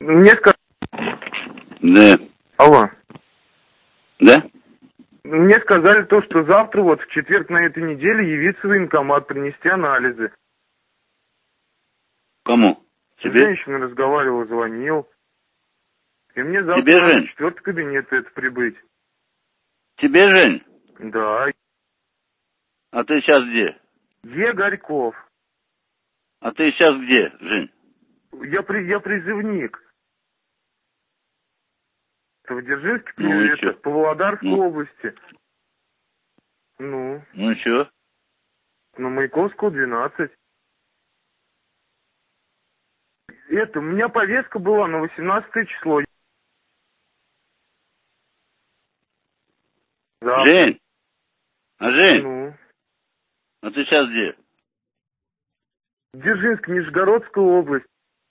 Мне сказали... Да. Алло. Да? Мне сказали то, что завтра, вот в четверг на этой неделе, явиться в военкомат, принести анализы. Кому? Тебе? Женщина разговаривала, звонил. И мне завтра Тебе, надо в Жень? четвертый кабинет это прибыть. Тебе, Жень? Да. А ты сейчас где? Е. Горьков. А ты сейчас где, Жень? Я призывник. Это в Дзержинске, Ну и это чё? в Павлодарской Ну области. Ну, и чё? на Маяковского, 12. Это, у меня повестка была на 18 число. Завтра. Жень? А Жень? Ну. А ты сейчас где? Дзержинск, Нижегородская область.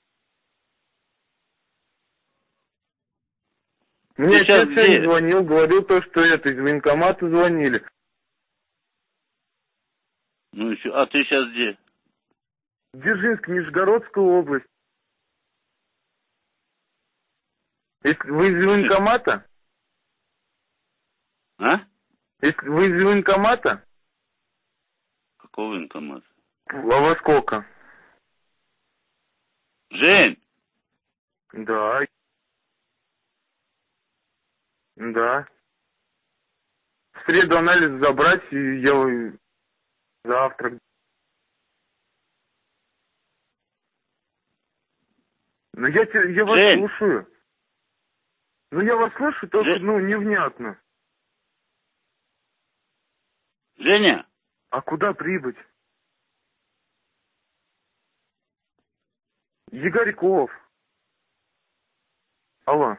Мне Ты сейчас отец сегодня где? звонил, говорил то, что это, из военкомата звонили. Ну и чё? А ты сейчас где? Дзержинск, Нижегородская область. Если вы из военкомата? А? Если вы из военкомата? Какого военкомата? А во сколько? Жень! Да. Да. В среду анализ забрать, и я завтра. Ну я вас Жень! слушаю. Ну я вас слышу, только, невнятно. Женя! А куда прибыть? Егорьков. Алло.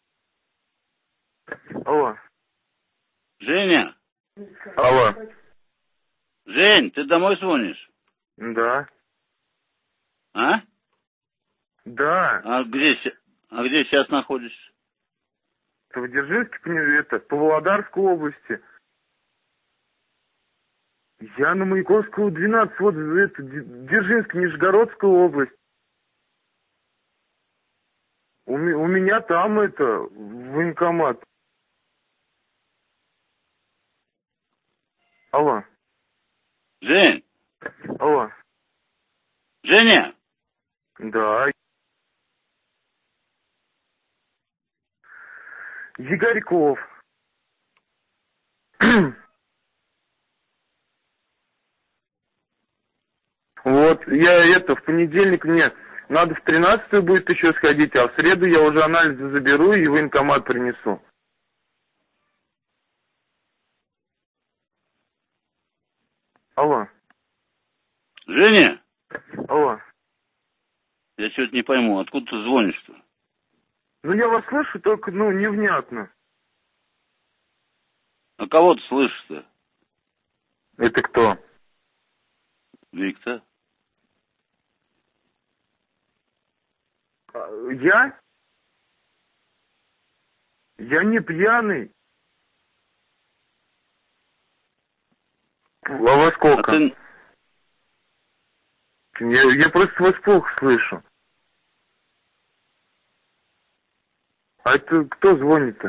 Алло. Женя! Алло. Жень, ты домой звонишь? Да. А? Да. А где сейчас находишься? Это в Дзержинске, это, в Павлодарской области. Я на Маяковского, 12, вот это, Дзержинск, Нижегородская область. У меня там это, военкомат. Алло. Жень! Алло. Женя! Да. Егорьков. Вот, я это, в понедельник мне надо в 13-ю будет еще сходить, а в среду я уже анализы заберу и в военкомат принесу. Алло. Женя! Алло. Я что-то не пойму, откуда ты звонишь-то? Ну я вас слышу, только, невнятно. А кого ты слышишь-то? Это кто? Виктор? Я? Я не пьяный. А во А сколько? ты... Я просто вас плохо слышу. А это кто звонит-то?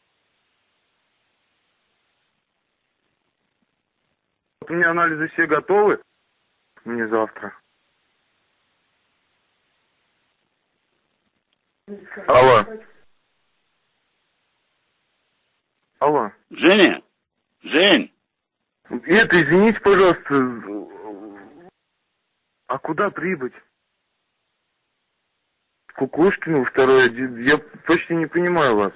Вот у меня анализы все готовы. Мне завтра. Алло. Алло. Женя? Жень? Это, извините, пожалуйста. А куда прибыть? Кукушкину, второй один. Я почти не понимаю вас.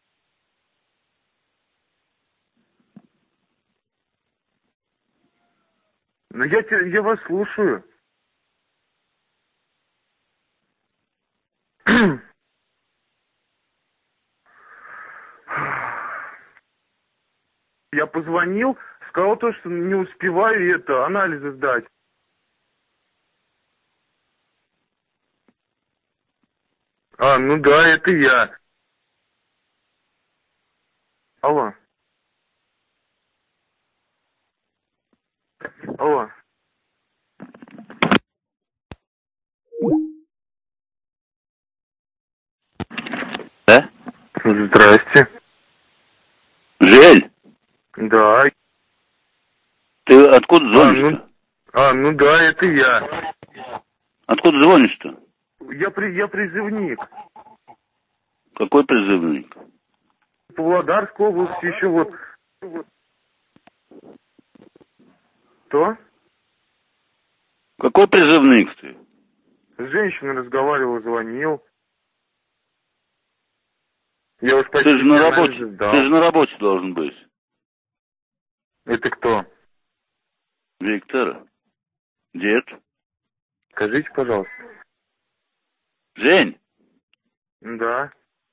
Но я вас слушаю. Я позвонил, сказал то, что не успеваю это, анализы сдать. А, ну да, это я. Алло. Алло. Здрасте. Жень, Да. ты откуда звонишь-то? Ну да, это я. Откуда звонишь-то? Я призывник. Какой призывник? Павлодарской области еще вот. Что? Какой призывник ты? С женщиной разговаривал, звонил. Я уж Ты почти же на все работе, анализы сдал. ты же на работе должен быть. Это кто? Виктор, дед. Скажите, пожалуйста. Жень, Да.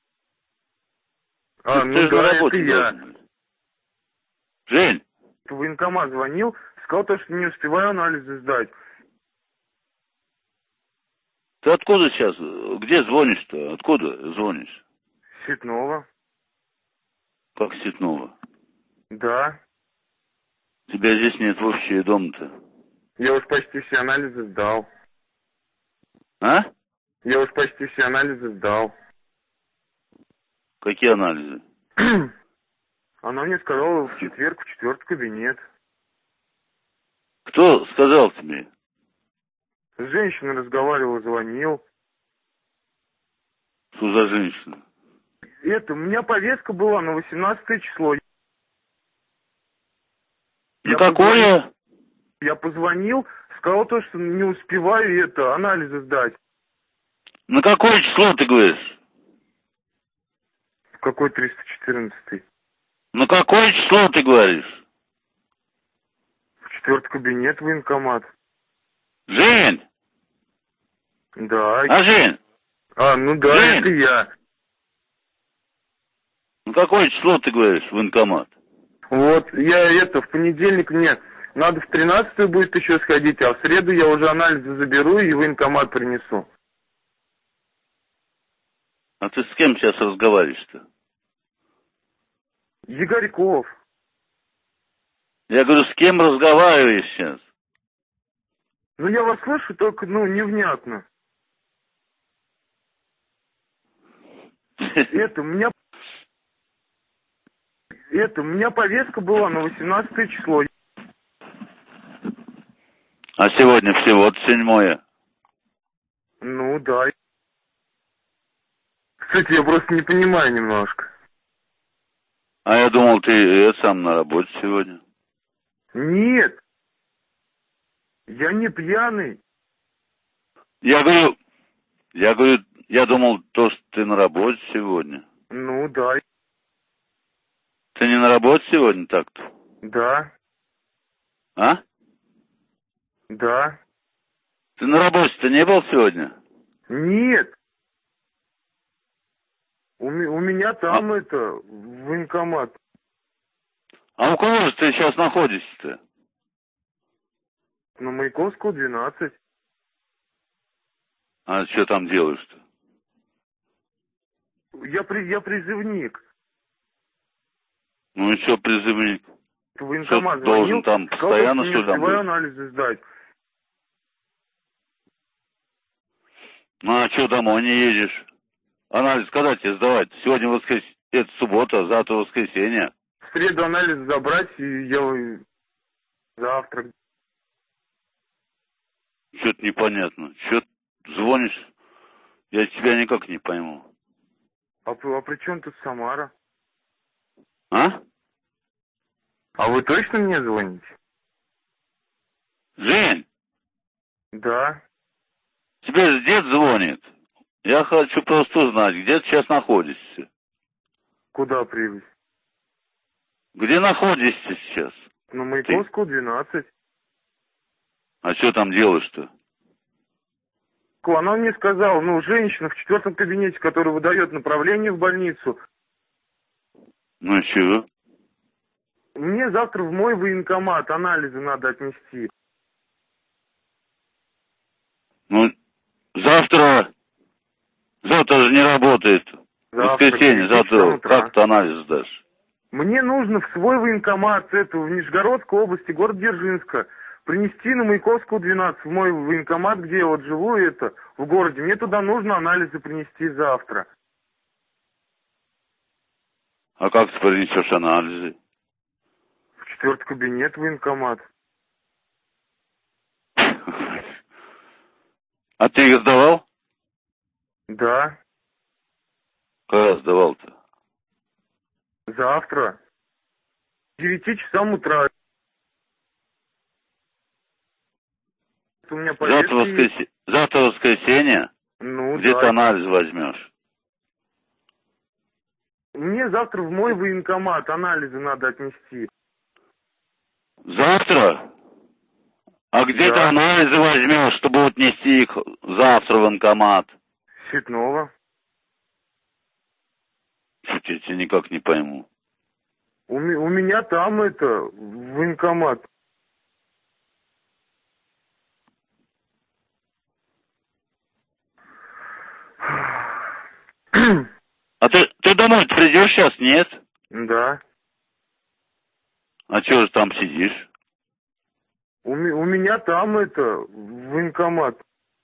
ты Ну же на да, это работе я. должен быть. Жень, В военкомат звонил, сказал то, что не успеваю анализы сдать. ты откуда сейчас? Где звонишь-то? Откуда звонишь? Ситнова. Как Ситнова? Да. Тебя здесь нет вообще дома-то. Я уж почти все анализы сдал. А? Я уж почти все анализы сдал. Какие анализы? Она мне сказала в четверг, в четвертый кабинет. Кто сказал тебе? С женщиной разговаривал, звонил. Что за женщина? У меня повестка была на 18 число. Ну какое? Я позвонил, сказал то, что не успеваю анализы сдать. На какое число ты говоришь? Какой 314? На какое число ты говоришь? В четвертый кабинет военкомат. Жень! Да. А, Жень? Ну да, Жень! это я. На какое число ты говоришь, военкомат? Вот, в понедельник мне надо в 13-ю будет еще сходить, а в среду я уже анализы заберу и в военкомат принесу. А ты с кем сейчас разговариваешь-то? Егорьков. Я говорю, с кем разговариваешь сейчас? Ну я вас слышу, только, невнятно. У меня повестка была на 18 число. А сегодня всего-то 7-е. Ну да. Кстати, я просто не понимаю немножко. А я думал, ты сам на работе сегодня. Нет. Я не пьяный. Я говорю, я думал, то, что ты на работе сегодня. Ну да. Ты не на работе сегодня так-то? Да. А? Да. Ты на работе-то не был сегодня? Нет. У меня там военкомат. А у кого же ты сейчас находишься-то? На Маяковского, 12. А что там делаешь-то? Я призывник. Ну и что, призывник? Военкомат что, должен там постоянно, что ли, там быть? Анализы сдать. Ну а что домой не едешь? Анализ когда тебе сдавать? Сегодня это суббота, завтра воскресенье. В среду анализ забрать, и я завтра. Что-то непонятно. Что ты звонишь? Я тебя никак не пойму. А при чем тут Самара? А? А вы точно мне звоните? Жень! Да. Тебе же дед звонит. Я хочу просто узнать, где ты сейчас находишься. Куда прибыть? Где находишься сейчас? На Маяковского, 12. А что там делаешь-то? Она мне сказала, женщина в 4 кабинете, которая выдает направление в больницу. Ну и чего? Мне завтра в мой военкомат анализы надо отнести. Ну, завтра же не работает. Воскресенье, завтра как ты анализ сдашь? Мне нужно в свой военкомат, в Нижегородской области, город Дзержинска, принести на Маяковского, 12, в мой военкомат, где я вот живу, в городе. Мне туда нужно анализы принести завтра. А как ты принесешь анализы? В 4-й кабинет военкомат. А ты их сдавал? Да. Когда сдавал-то? Завтра. К 9 часам утра. У меня повестка. Завтра воскресенье? Ну, Где да. ты анализ возьмешь? Мне завтра в мой военкомат анализы надо отнести. Завтра? А где Да. ты анализы возьмешь, чтобы отнести их завтра в военкомат? Ситнова. Чуть я тебя никак не пойму. У меня там военкомат. А ты домой придешь сейчас, нет? Да. А чего же там сидишь? У меня там военкомат.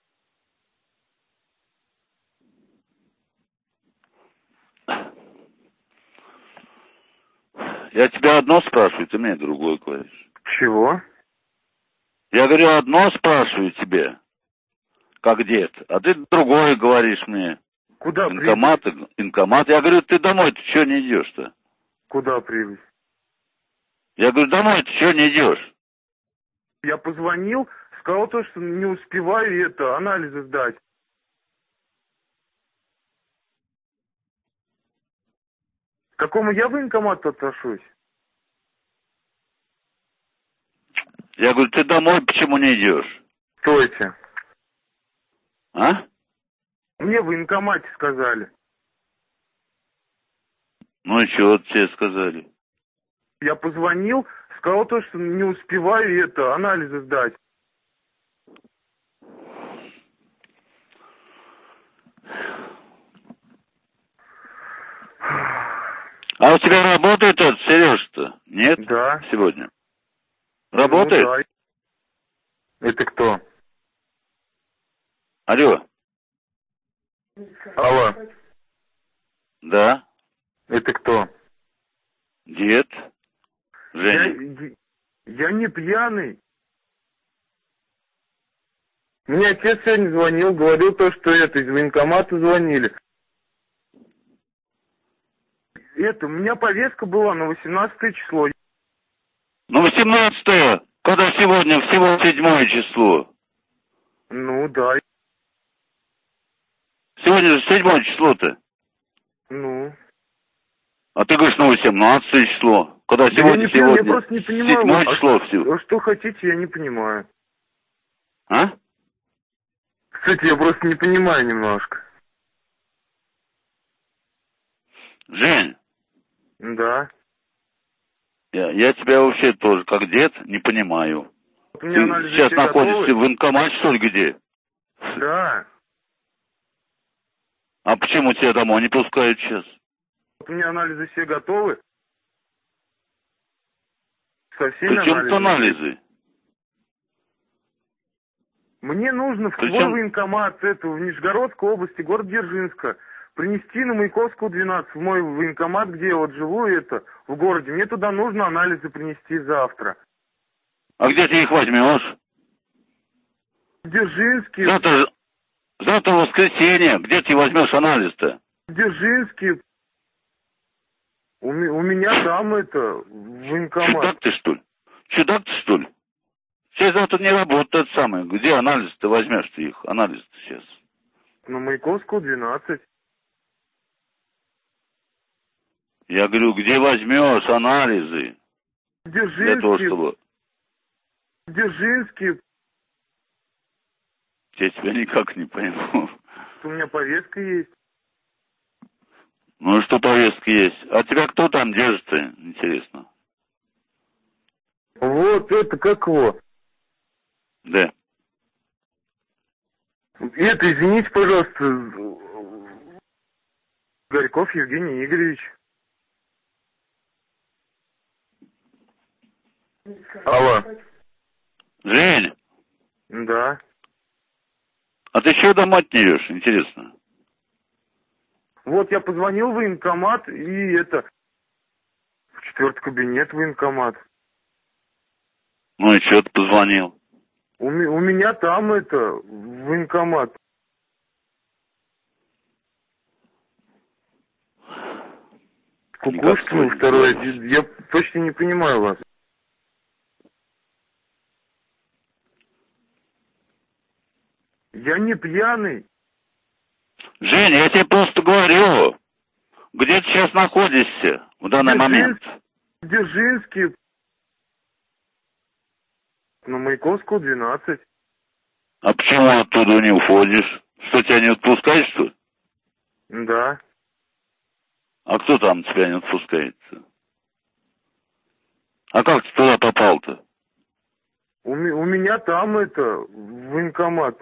Я тебя одно спрашиваю, ты мне другое говоришь. Чего? Я говорю, одно спрашиваю тебе, как дед, а ты другое говоришь мне. Куда Инкомат. Я говорю, ты домой, ты чего не идешь-то? Куда прибыть? Я говорю, домой, ты чего не идешь? Я позвонил, сказал то, что не успеваю анализы сдать. К какому я военкомату отношусь? Я говорю, ты домой почему не идешь? Стойте. А? Мне в военкомате сказали. Ну и чего тебе сказали? Я позвонил, сказал то, что не успеваю анализы сдать. А у тебя работает этот Сереж-то? Нет? Да. Сегодня? Работает? Ну, да. Это кто? Алло. Алло. Да? Это кто? Дед? Женя? Я не пьяный. Мне отец сегодня звонил, говорил то, что из военкомата звонили. У меня повестка была на 18 число. Ну, 18-е, когда сегодня всего 7 число. Ну, да. Сегодня же 7 число-то. Ну. А ты говоришь, на 18 число. Когда Да сегодня, я просто не понимаю. 7 число всего. Что хотите, я не понимаю. А? Кстати, я просто не понимаю немножко. Жень. Да. Я тебя вообще тоже, как дед, не понимаю. Вот у меня ты сейчас находишься готовы? в военкомате, что ли, где? Да. А почему тебя домой не пускают сейчас? Вот у меня анализы все готовы. Со всеми Причем тут анализы? Мне нужно в свой военкомат, в Нижегородской области, город Дзержинска, принести на Маяковского 12, в мой военкомат, где я вот живу, в городе. Мне туда нужно анализы принести завтра. А где ты их возьмешь? В Дзержинске. Завтра воскресенье. Где ты возьмешь анализ-то? В Дзержинске. У меня там военкомат. Чудак ты, что ли? Чудак ты, что ли? Все завтра не работают самое. Где анализ ты возьмешь ты их? Анализ-то сейчас. На Маяковского 12. Я говорю, где возьмешь анализы? В Дзержинске. Для того, чтобы... В Дзержинске. Я тебя никак не пойму. У меня повестка есть. Ну и что повестка есть? А тебя кто там держит-то, интересно? Вот как его? Да. Извините, пожалуйста, Горьков Евгений Игоревич. Алло. Жень. Да. А ты чего домой не идешь, интересно? Вот я позвонил в военкомат и 4-й кабинет, военкомат. Ну и что ты позвонил? У меня там военкомат. Кукушкину второй. Я почти не понимаю вас. Я не пьяный. Женя, я тебе просто говорю, где ты сейчас находишься в данный момент? Дзержинский. На Маяковского, 12. А почему оттуда не уходишь? Что, тебя не отпускают, что ли? Да. А кто там тебя не отпускается? А как ты туда попал-то? У меня там военкомат.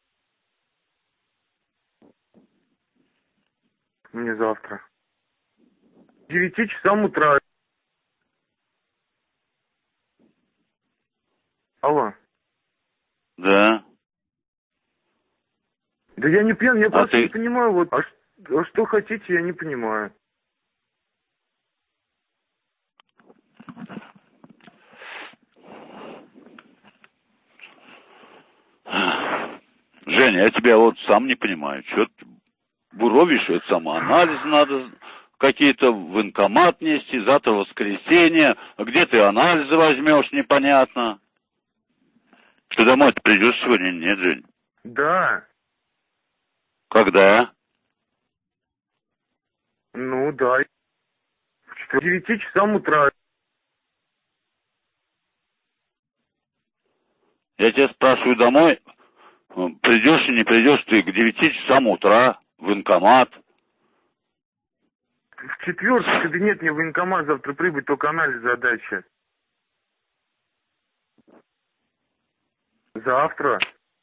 Мне завтра. К 9 часам утра. Алло. Да. Да я не пьян, я просто ты... не понимаю, вот, а что хотите, я не понимаю. Женя, я тебя вот сам не понимаю, что ты буровишь, это самоанализ надо, какие-то в военкомат нести, завтра воскресенье, а где ты анализы возьмешь, непонятно. Ты домой-то придешь сегодня? Нет, Жень? Да. Когда? Ну, да. К 9 часам утра. Я тебя спрашиваю домой, придешь и не придешь ты к 9 часам утра в военкомат. В 4-й кабинет мне в военкомат завтра прибыть, только анализ задача. Завтра.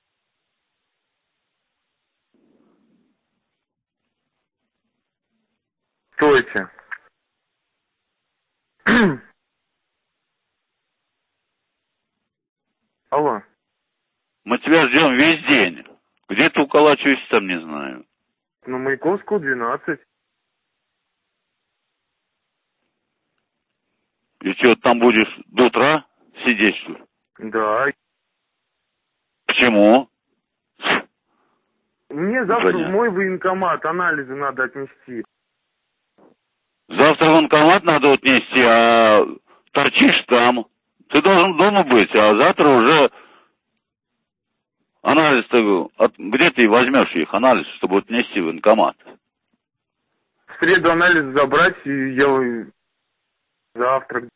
Стойте. Алло. Мы тебя ждем весь день. Где ты уколачиваешься, там не знаю. На Маяковского, 12. И что, там будешь до утра сидеть, что ли? Да. Почему? Мне завтра Понятно. в мой военкомат анализы надо отнести. Завтра в военкомат надо отнести, а торчишь там. Ты должен дома быть, а завтра уже анализ-то... Где ты возьмешь их, анализ, чтобы отнести в военкомат? В среду анализ забрать, и я завтра.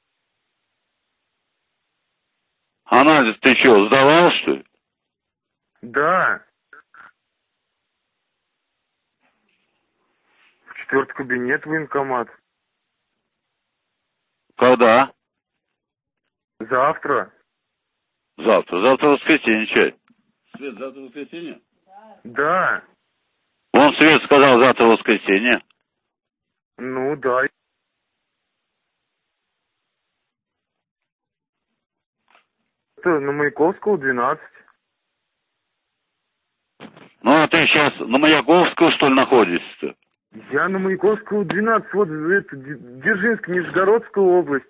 Анализ ты что, сдавал, что ли? Да. В 4-й кабинет военкомат. Когда? Завтра. Завтра. Завтра воскресенье, чай. Свет, завтра воскресенье? Да. Вон Свет сказал, завтра воскресенье. Ну да. Это на Маяковского, 12. Ну, а ты сейчас на Маяковского, что ли, находишься-то? Я на Маяковского, 12. Вот это Дзержинская, Нижегородская область.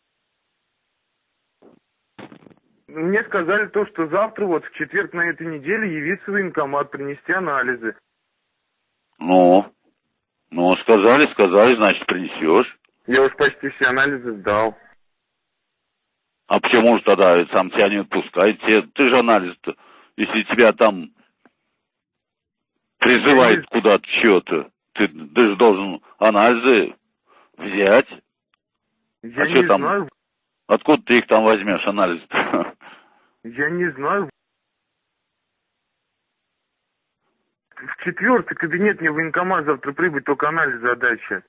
Мне сказали то, что завтра, вот в четверг на этой неделе, явиться в военкомат, принести анализы. Ну, сказали, значит, принесешь. Я уж почти все анализы сдал. А почему же тогда сам тебя не отпускает? Ты же анализ-то, если тебя там призывает куда-то что-то, ты же должен анализы взять. Я а что не там? знаю. Откуда ты их там возьмешь, анализ-то? Я не знаю. В 4-й кабинет мне в военкомат завтра прибыть, только анализ задача.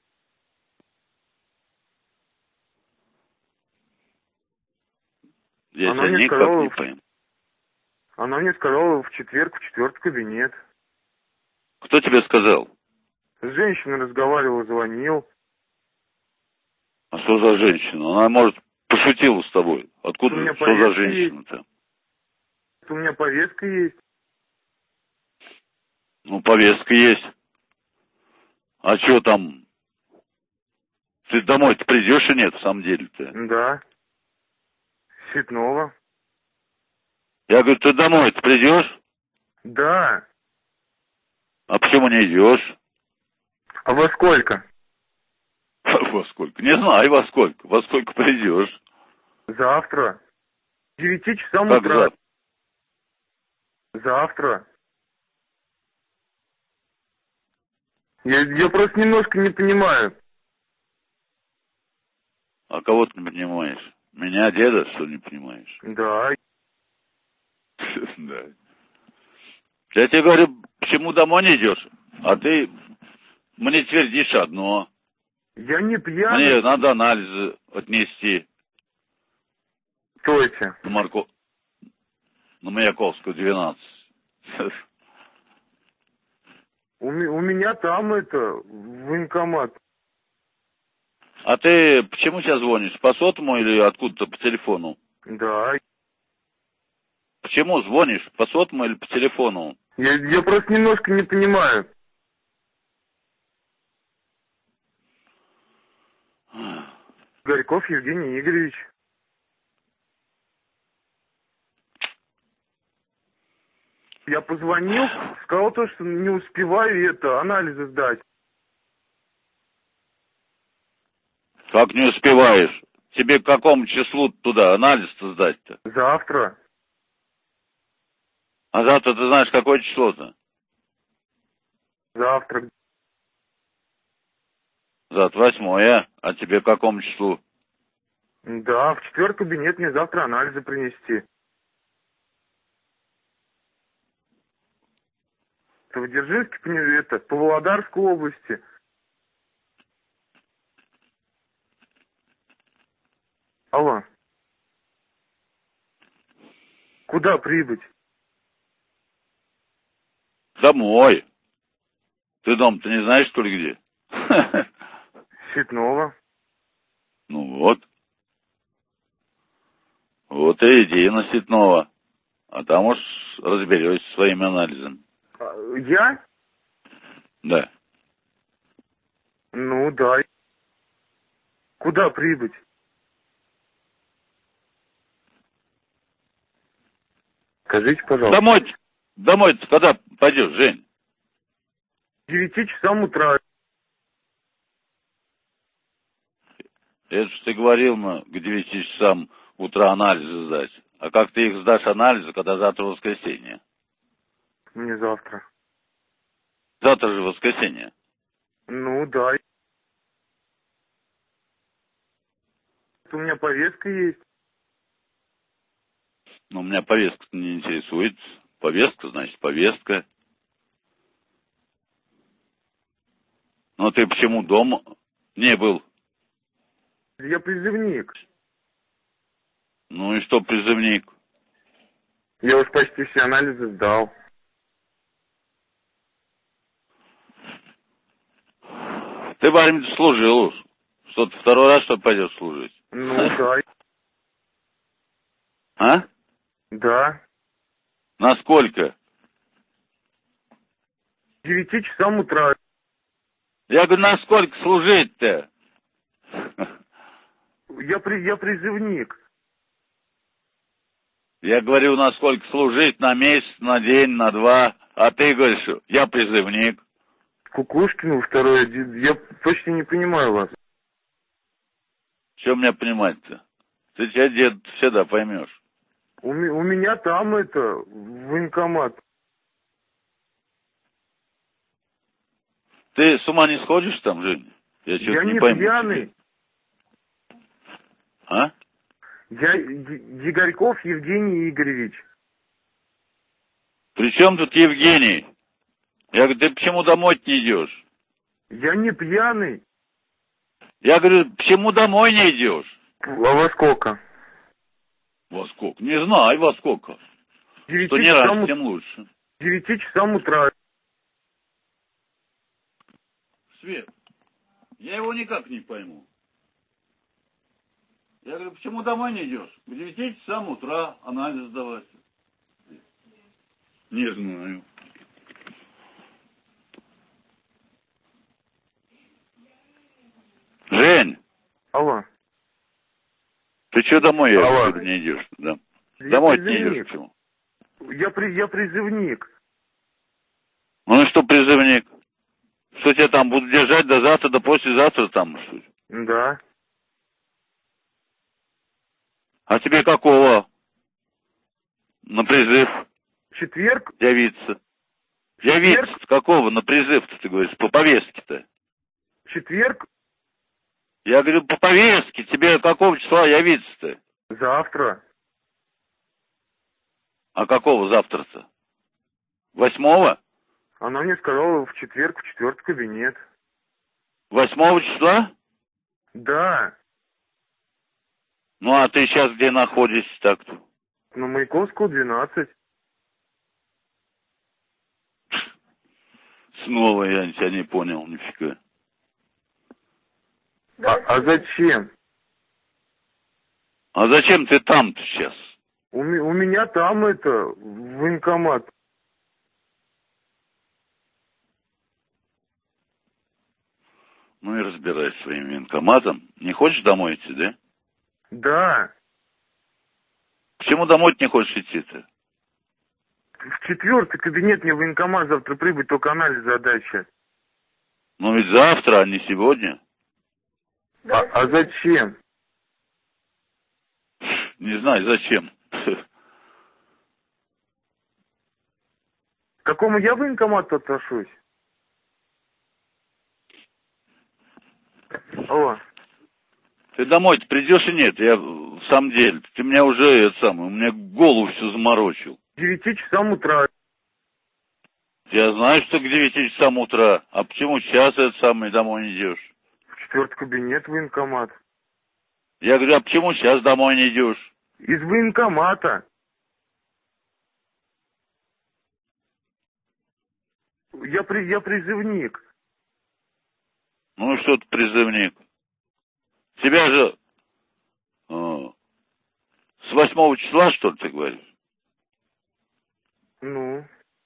Я тебя никак не пойму. Она мне сказала в четверг в 4-й кабинет. Кто тебе сказал? С женщиной разговаривал, звонил. А что за женщина? Она, может, пошутила с тобой. Откуда? Что за женщина-то? У меня повестка есть. Ну, повестка есть. А что там? Ты домой-то придешь и нет, в самом деле-то? Да. Ситного. Я говорю, ты домой-то придешь? Да. А почему не идешь? А во сколько? Во сколько? Не знаю, во сколько. Во сколько придешь? Завтра. К 9 часам Как утра. завтра? Завтра. Я просто немножко не понимаю. А кого ты не понимаешь? Меня, деда, что не понимаешь? Да. Да. Я тебе говорю, почему домой не идешь? А ты мне твердишь одно. Я не пьяный. Мне надо анализы отнести Стойте. на Маяковскую, 12. У меня там военкомат. А ты почему сейчас звонишь? По сотовому или откуда-то по телефону? Да. Почему звонишь? По сотовому или по телефону? Я просто немножко не понимаю. Горьков Евгений Игоревич. Я позвонил, сказал то, что не успеваю анализы сдать. Как не успеваешь? Тебе к какому числу туда анализ-то сдать-то? Завтра. А завтра ты знаешь, какое число-то? Завтра. Завтра 8, а тебе к какому числу? Да, в 4 кабинет мне завтра анализы принести. Это в Дзержинске, по Володарской области. Алло. Куда прибыть? Домой. Ты дом-то не знаешь, что ли, где? Ситного. Ну вот. Вот и иди на Ситного. А там уж разберешься со своими анализами. Я? Да. Ну да. Куда прибыть? Скажите, пожалуйста. Домой-то когда пойдешь, Жень? К 9 часам утра. Это же ты говорил, к 9 часам утра анализы сдать. А как ты их сдашь анализы, когда завтра воскресенье? Не завтра. Завтра же воскресенье. Ну да. У меня повестка есть. Но меня повестка не интересует. Повестка, значит, повестка. Но ты почему дома не был? Я призывник. Ну и что призывник? Я уж почти все анализы сдал. Ты в армии служил уж. Что ты второй раз, что ли, пойдешь служить? Ну да. А? Да. Насколько? К 9 часам утра. Я говорю, насколько служить-то? Я призывник. Я говорю, насколько служить, на месяц, на день, на 2. А ты говоришь, я призывник. Кукушкину второе. Я почти не понимаю вас. Что меня понимать-то? Ты тебя, дед, всегда поймешь. У меня там военкомат. Ты с ума не сходишь там, Жень? Я что-то не пойму. Пьяный. Тебе. А? Я Егорьков Евгений Игоревич. При чем тут Евгений? Я говорю, ты почему домой не идешь? Я не пьяный. Я говорю, почему домой не идешь? А во сколько? Во сколько? Не знаю, во сколько. Что не раньше, тем лучше. К 9 часам утра. Свет, я его никак не пойму. Я говорю, почему домой не идешь? К 9 часам утра анализ сдавать. Не знаю. Жень, Че домой, я говорю, не идешь? Да. Домой не идешь, почему? Я призывник. Ну и что призывник? Что тебя там будут держать до завтра, до послезавтра там, что ли? Да. А тебе какого? На призыв? Четверг? Явиться. Явиться какого на призыв-то, ты говоришь, по повестке-то? Четверг? Я говорю, по повестке, тебе какого числа явиться-то? Завтра. А какого завтра-то? 8-го? Она мне сказала в четверг, в 4-й кабинет. 8 числа? Да. Ну, а ты сейчас где находишься так-то? На Маяковского, 12. Снова я тебя не понял, нифига. А зачем? А зачем ты там-то сейчас? У меня там военкомат. Ну и разбирайся с своим военкоматом. Не хочешь домой идти, да? Да. Почему домой не хочешь идти-то? В 4-й кабинет мне военкомат завтра прибыть, только анализ задача. Ну ведь завтра, а не сегодня. А зачем? Не знаю, зачем. К какому я военкомату отношусь? Алло. Ты домой-то придешь и нет? Я в самом деле, ты меня уже, у меня голову все заморочил. К 9 часам утра. Я знаю, что к 9 часам утра. А почему сейчас домой не идешь? В 4-й кабинет военкомат. Я говорю, а почему сейчас домой не идешь? Из военкомата. Я призывник. Ну и что ты призывник? Тебя же с 8 числа, что ли, ты говоришь? Ну?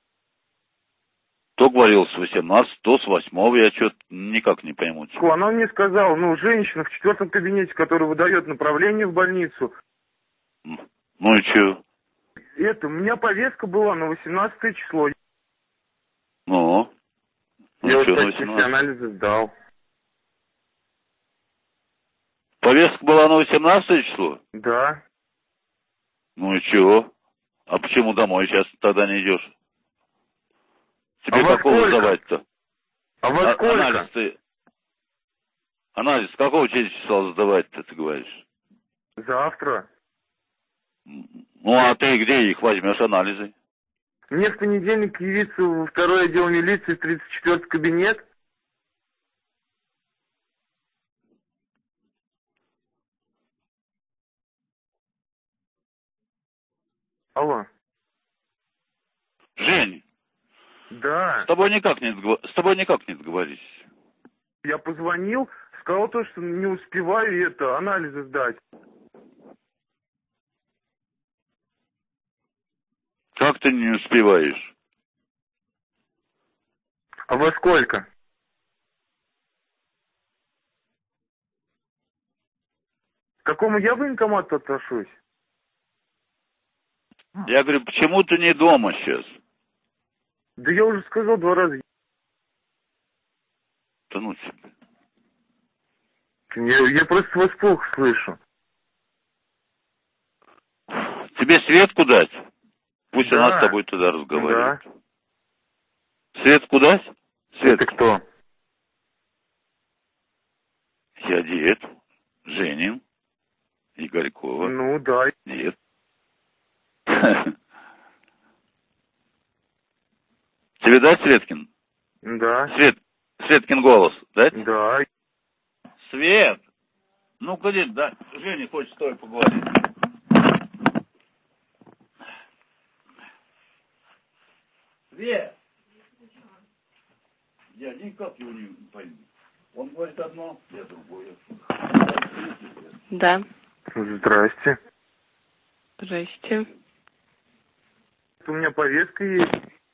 То говорил с 18, то с 8, я что-то никак не пойму. Она мне сказала, женщина в 4-м кабинете, которая выдает направление в больницу. Ну и что? У меня повестка была на 18 число. Ну? Я вот почти все анализы сдал. Повестка была на 18 число? Да. Ну и чего? А почему домой сейчас тогда не идешь? Тебе какого сдавать-то? А во сколько? Анализ какого числа сдавать-то, ты говоришь? Завтра. Ну а ты где их возьмешь, анализы? Мне в понедельник явиться во 2-й отдел милиции, 34-й кабинет. Алло. Жень. Да. С тобой никак не договорись. Я позвонил, сказал то, что не успеваю анализы сдать. Как ты не успеваешь? А во сколько? К какому я военкомату отношусь? Я говорю, почему ты не дома сейчас? Да я уже сказал 2 раза. Да ну тебе. Я просто вас плохо слышу. Тебе Светку дать? Пусть Да. она с тобой тогда разговаривает. Да. Светку дать? Светку. Это кто? Я дед. Женин. Игорькова. Ну да. Дед. Тебе дать Светкин? Да. Светкин голос дать? Да. Свет! Ну-ка, дед, да. Женя хочет с тобой поговорить. Свет! Я никак его не пойму. Он говорит одно, я другое. Да. Здрасте. Здрасте. У меня повестка есть.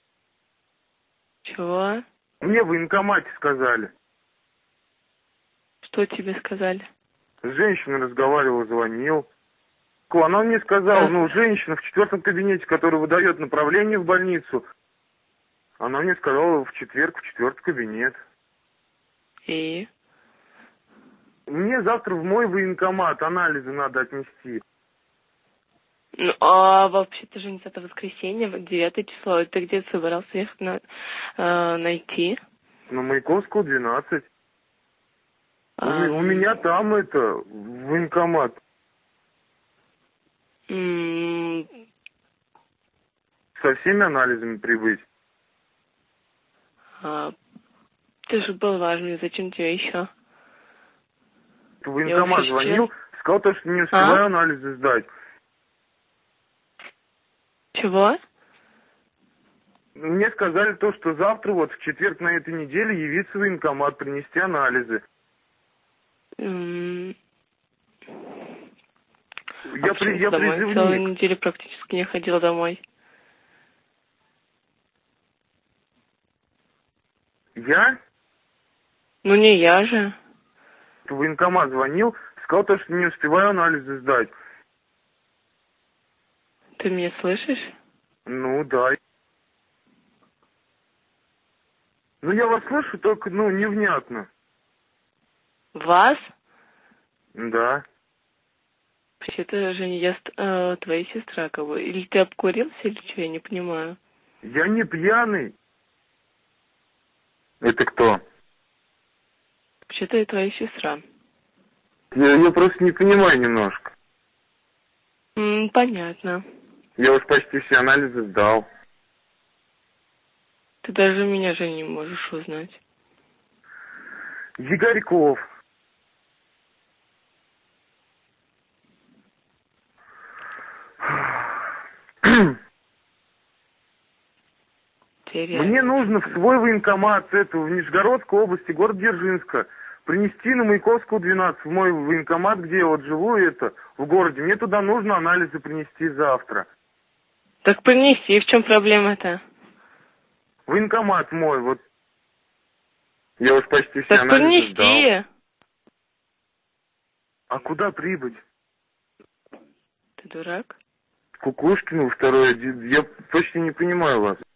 Чего? Мне в военкомате сказали. Что тебе сказали? С женщиной разговаривал, звонил. Она мне сказала, женщина в 4 кабинете, которая выдает направление в больницу, она мне сказала в четверг в 4 кабинет. И? Мне завтра в мой военкомат анализы надо отнести. Ну, а вообще-то же это воскресенье, 9 число. Ты где собирался их найти? На Маяковского, 12. У меня там военкомат. Со всеми анализами прибыть. Ты же был важный, зачем тебе еще? В военкомат звонил, сказал, что не успеваю анализы сдать. Чего? Мне сказали что завтра, в четверг на этой неделе, явиться в военкомат, принести анализы. Я призывник. Целую неделю практически не ходил домой. Я? Ну не я же. В военкомат звонил, сказал что не успеваю анализы сдать. Ты меня слышишь? Ну да. Я вас слышу, только, невнятно. Вас? Да. Вообще-то, Женя, я твоя сестра, кого? Или ты обкурился, или что, я не понимаю. Я не пьяный. Это кто? Вообще-то я твоя сестра. Я просто не понимаю немножко. Понятно. Я уж почти все анализы сдал. Ты даже меня же не можешь узнать. Егорьков. Мне нужно в свой военкомат, в Нижегородской области, город Дзержинска, принести на Маяковского, 12, в мой военкомат, где я живу, в городе. Мне туда нужно анализы принести завтра. Так принеси, в чем проблема-то? Военкомат мой, я уж почти все анализы сдал. Так принеси. А куда прибыть? Ты дурак? Кукушкину, 2, я почти не понимаю вас.